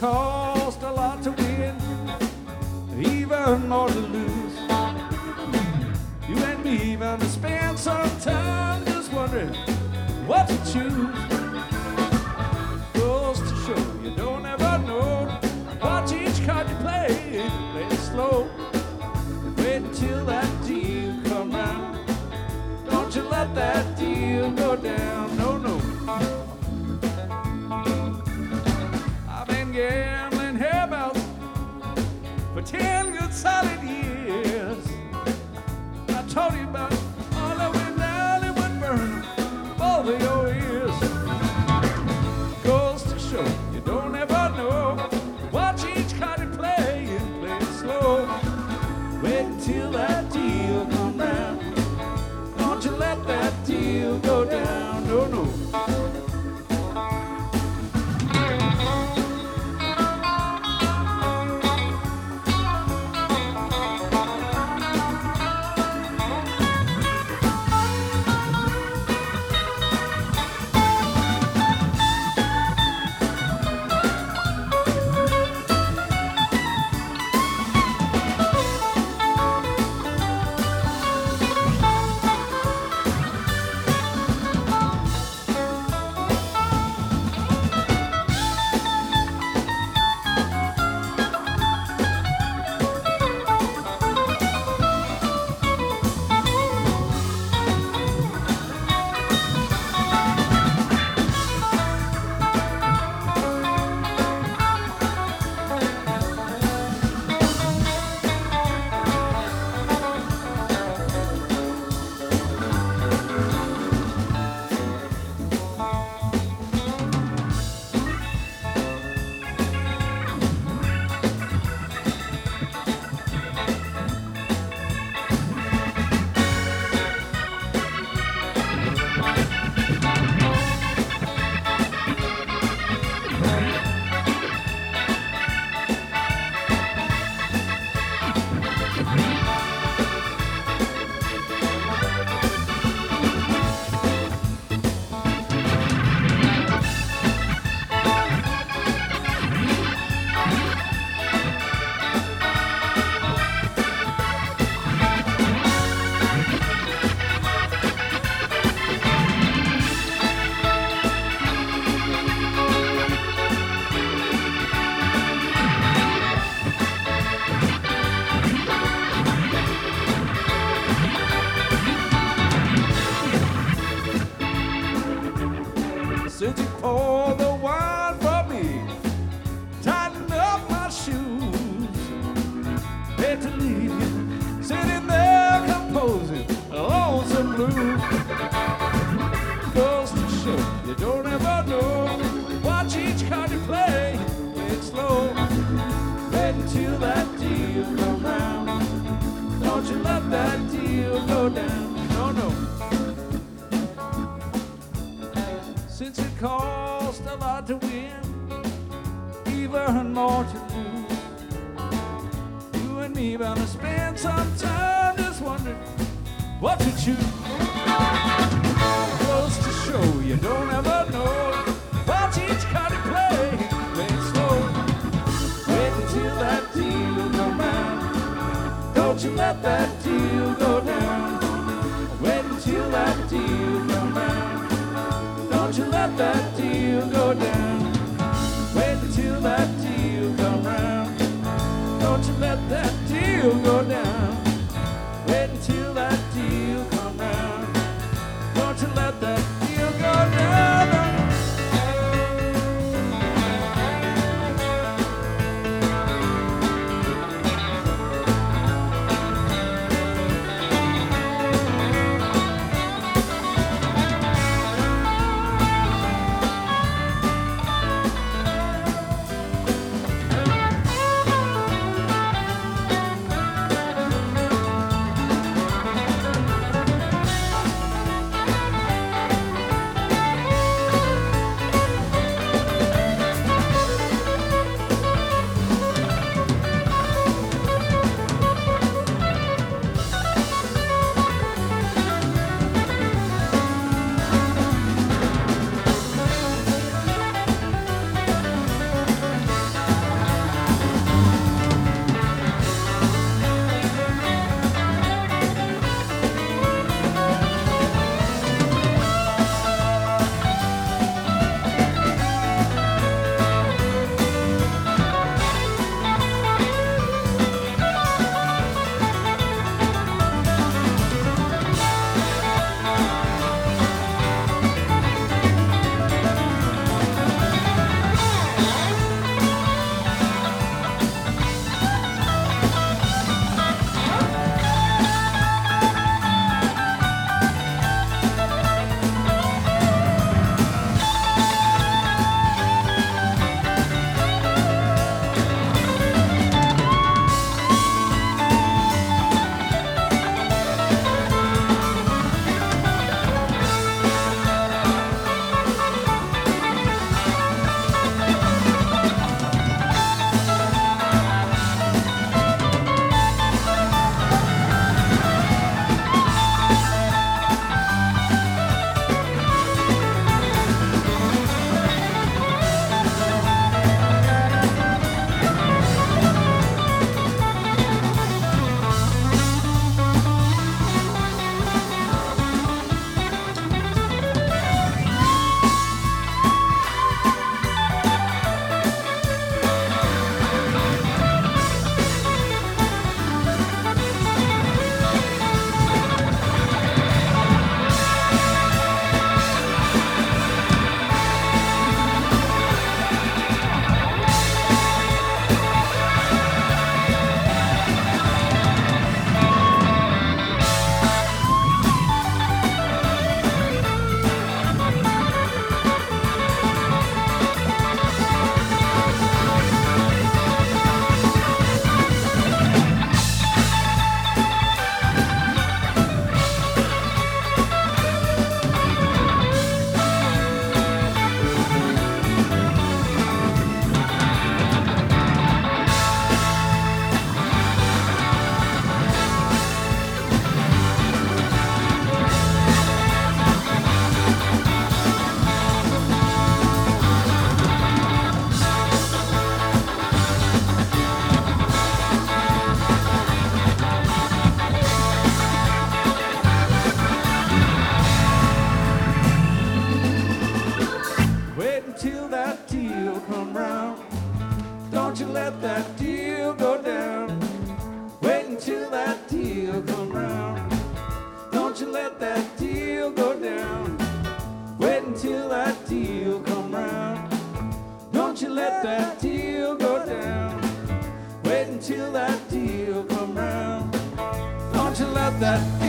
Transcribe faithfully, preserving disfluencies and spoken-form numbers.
cost a lot to win, even more to lose. You and me gonna spend some time just wondering what to choose. Goes to show you don't ever know. Watch each card you play, play it slow. Wait until that deal come round. Don't you let that deal go down, no, no. I've been gambling hereabouts for ten good solid years. I told you about all that went down and would burn both of your ears. Goes to show you don't ever know. Watch each card you play and play it slow. Wait until that deal come round. Don't you let that deal go down, no, no. Since you poured the wine for me, tighten up my shoes, hate to leave you sitting there composing lonesome blues. Goes to show you don't ever know. Watch each card you play, play it slow. Wait until that deal come round. Don't you let that deal go down, no, no. Since it cost a lot to win, even more to lose. You and me gonna spend some time just wondering what to choose. Goes to show you don't ever know. Watch each card you play, play it slow. Wait until that deal come round. Don't you let that deal go down. Wait until that deal come round. Don't you let that deal go down. Wait until that deal come round. Don't you let that deal go down. Wait until that deal come round. Don't you let that deal go down. Don't you let that deal go down. Wait until that deal come round. Don't you let that deal go down. Wait until that deal come round. Don't you let that deal go down. Wait until that deal come round. Don't you let that